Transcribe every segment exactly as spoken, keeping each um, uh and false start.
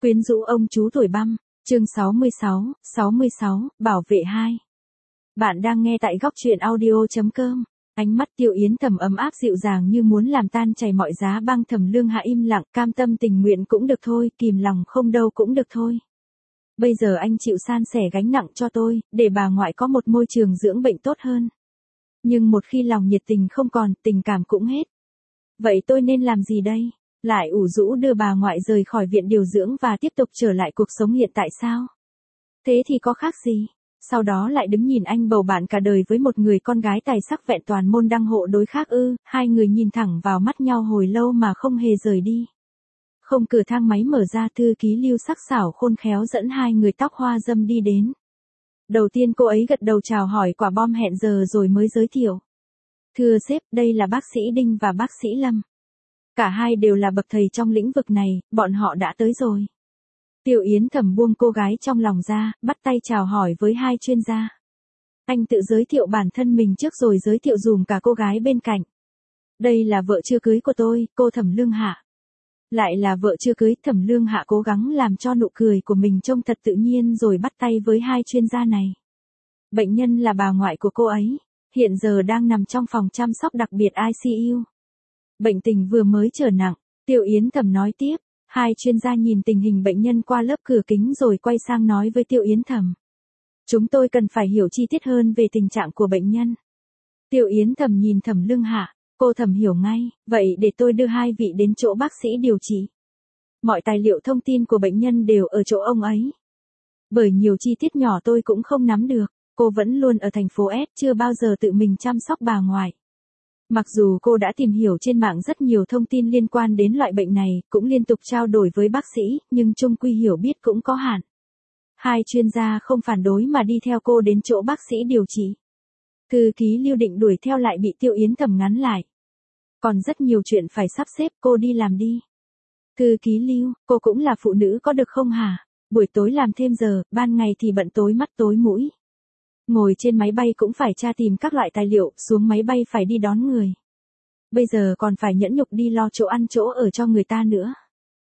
Quyến rũ ông chú tuổi băm, chương sáu mươi sáu, sáu mươi sáu, bảo vệ hai. Bạn đang nghe tại góc truyện audio.com. Ánh mắt Tiêu Yến Thầm ấm áp dịu dàng như muốn làm tan chảy mọi giá băng. Thẩm Lương Hạ im lặng, cam tâm tình nguyện cũng được thôi, kìm lòng không đâu cũng được thôi. Bây giờ anh chịu san sẻ gánh nặng cho tôi, để bà ngoại có một môi trường dưỡng bệnh tốt hơn. Nhưng một khi lòng nhiệt tình không còn, tình cảm cũng hết. Vậy tôi nên làm gì đây? Lại ủ rũ đưa bà ngoại rời khỏi viện điều dưỡng và tiếp tục trở lại cuộc sống hiện tại sao? Thế thì có khác gì? Sau đó lại đứng nhìn anh bầu bạn cả đời với một người con gái tài sắc vẹn toàn môn đăng hộ đối khác ư? Hai người nhìn thẳng vào mắt nhau hồi lâu mà không hề rời đi. Không, cửa thang máy mở ra, thư ký Lưu sắc sảo khôn khéo dẫn hai người tóc hoa dâm đi đến. Đầu tiên cô ấy gật đầu chào hỏi quả bom hẹn giờ rồi mới giới thiệu. Thưa sếp, đây là bác sĩ Đinh và bác sĩ Lâm. Cả hai đều là bậc thầy trong lĩnh vực này, bọn họ đã tới rồi. Tiêu Yến Thầm buông cô gái trong lòng ra, bắt tay chào hỏi với hai chuyên gia. Anh tự giới thiệu bản thân mình trước rồi giới thiệu dùm cả cô gái bên cạnh. Đây là vợ chưa cưới của tôi, cô Thẩm Lương Hạ. Lại là vợ chưa cưới. Thẩm Lương Hạ cố gắng làm cho nụ cười của mình trông thật tự nhiên rồi bắt tay với hai chuyên gia này. Bệnh nhân là bà ngoại của cô ấy, hiện giờ đang nằm trong phòng chăm sóc đặc biệt I C U. Bệnh tình vừa mới trở nặng, Tiêu Yến Thầm nói tiếp. Hai chuyên gia nhìn tình hình bệnh nhân qua lớp cửa kính rồi quay sang nói với Tiêu Yến Thầm. Chúng tôi cần phải hiểu chi tiết hơn về tình trạng của bệnh nhân. Tiêu Yến Thầm nhìn Thẩm Lương Hạ, cô Thầm hiểu ngay, vậy để tôi đưa hai vị đến chỗ bác sĩ điều trị. Mọi tài liệu thông tin của bệnh nhân đều ở chỗ ông ấy. Bởi nhiều chi tiết nhỏ tôi cũng không nắm được, cô vẫn luôn ở thành phố S, chưa bao giờ tự mình chăm sóc bà ngoại. Mặc dù cô đã tìm hiểu trên mạng rất nhiều thông tin liên quan đến loại bệnh này, cũng liên tục trao đổi với bác sĩ, nhưng chung quy hiểu biết cũng có hạn. Hai chuyên gia không phản đối mà đi theo cô đến chỗ bác sĩ điều trị. Thư ký Lưu định đuổi theo lại bị Tiêu Yến Thầm ngắn lại. Còn rất nhiều chuyện phải sắp xếp, cô đi làm đi. Thư ký Lưu, cô cũng là phụ nữ có được không hả? Buổi tối làm thêm giờ, ban ngày thì bận tối mắt tối mũi. Ngồi trên máy bay cũng phải tra tìm các loại tài liệu, xuống máy bay phải đi đón người. Bây giờ còn phải nhẫn nhục đi lo chỗ ăn chỗ ở cho người ta nữa.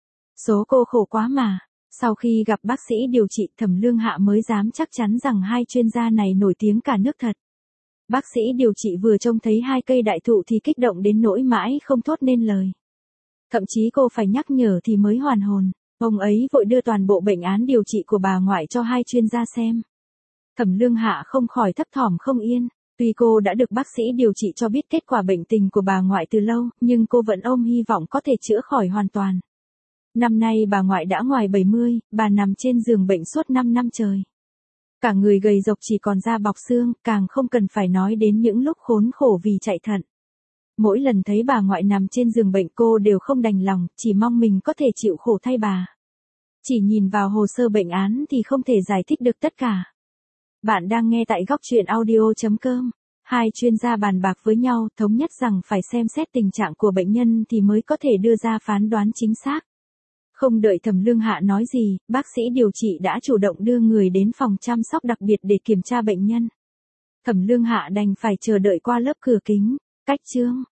Số cô khổ quá mà. Sau khi gặp bác sĩ điều trị, Thẩm Lương Hạ mới dám chắc chắn rằng hai chuyên gia này nổi tiếng cả nước thật. Bác sĩ điều trị vừa trông thấy hai cây đại thụ thì kích động đến nỗi mãi không thốt nên lời. Thậm chí cô phải nhắc nhở thì mới hoàn hồn. Ông ấy vội đưa toàn bộ bệnh án điều trị của bà ngoại cho hai chuyên gia xem. Thẩm Lương Hạ không khỏi thấp thỏm không yên. Tuy cô đã được bác sĩ điều trị cho biết kết quả bệnh tình của bà ngoại từ lâu, nhưng cô vẫn ôm hy vọng có thể chữa khỏi hoàn toàn. Năm nay bà ngoại đã ngoài bảy mươi, bà nằm trên giường bệnh suốt năm năm trời. Cả người gầy rộc chỉ còn da bọc xương, càng không cần phải nói đến những lúc khốn khổ vì chạy thận. Mỗi lần thấy bà ngoại nằm trên giường bệnh cô đều không đành lòng, chỉ mong mình có thể chịu khổ thay bà. Chỉ nhìn vào hồ sơ bệnh án thì không thể giải thích được tất cả. Bạn đang nghe tại góc truyện audio.com. Hai chuyên gia bàn bạc với nhau, thống nhất rằng phải xem xét tình trạng của bệnh nhân thì mới có thể đưa ra phán đoán chính xác. Không đợi Thẩm Lương Hạ nói gì, bác sĩ điều trị đã chủ động đưa người đến phòng chăm sóc đặc biệt để kiểm tra bệnh nhân. Thẩm Lương Hạ đành phải chờ đợi qua lớp cửa kính. Cách chương